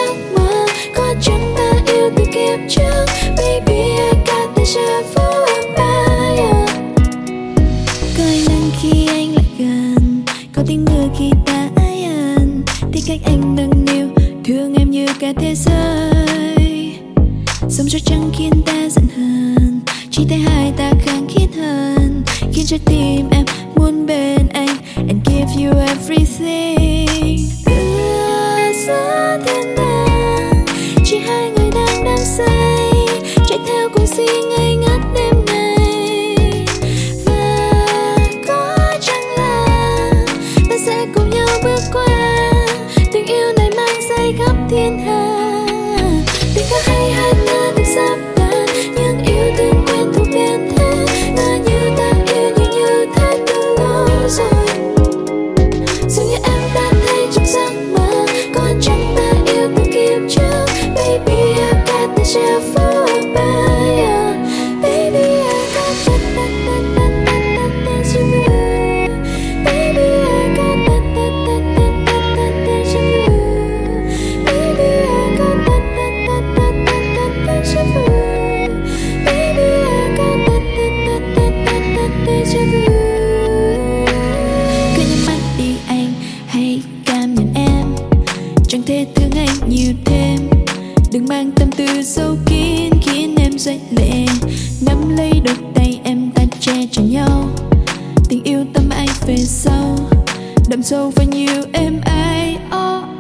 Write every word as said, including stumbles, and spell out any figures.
giấc mơ. Có chăng ta yêu từ kiếp trước. Baby I got déjà vu empire. Coi nắng khi anh lại gần, có tiếng mưa khi ta ái ân. Thì cách anh nâng niu thương em như cả thế giới. Sóng gió chẳng khiến ta giận hờn, chỉ thấy hai ta khăng khít hơn, khiến trái tim em muốn bên anh and give you everything. Ước giữa thiên đàng, chỉ hai người đang đắm say, chạy theo cuồng si ngây ngất đêm ngày. Và có chăng là ta sẽ cùng nhau bước qua tình yêu này mang say khắp thiên hà. Tình ca hay hát ngân được sắp đến, nhưng yêu thương quen thuộc biến thế. Ngỡ như ta yêu như như thế từ lâu rồi. Dường như em đã thấy trong giấc mơ, có chăng ta yêu từ kiếp trước. Baby I got déjà vu empire. Baby I got that that that that that that déjà vu. Baby I got that that that that that that déjà vu. Baby I got that that that that that that déjà vu. Baby I got that that that that that that déjà vu. Cứ nhắm mắt đi anh, hãy cảm nhận em, chẳng thể thương anh nhiều thêm. Đừng mang tâm tư sâu kín khiến em rơi lệ. Nắm lấy đôi tay em ta che chở nhau, tình yêu tâm anh về sau đậm sâu và nhiều êm ái. Oh.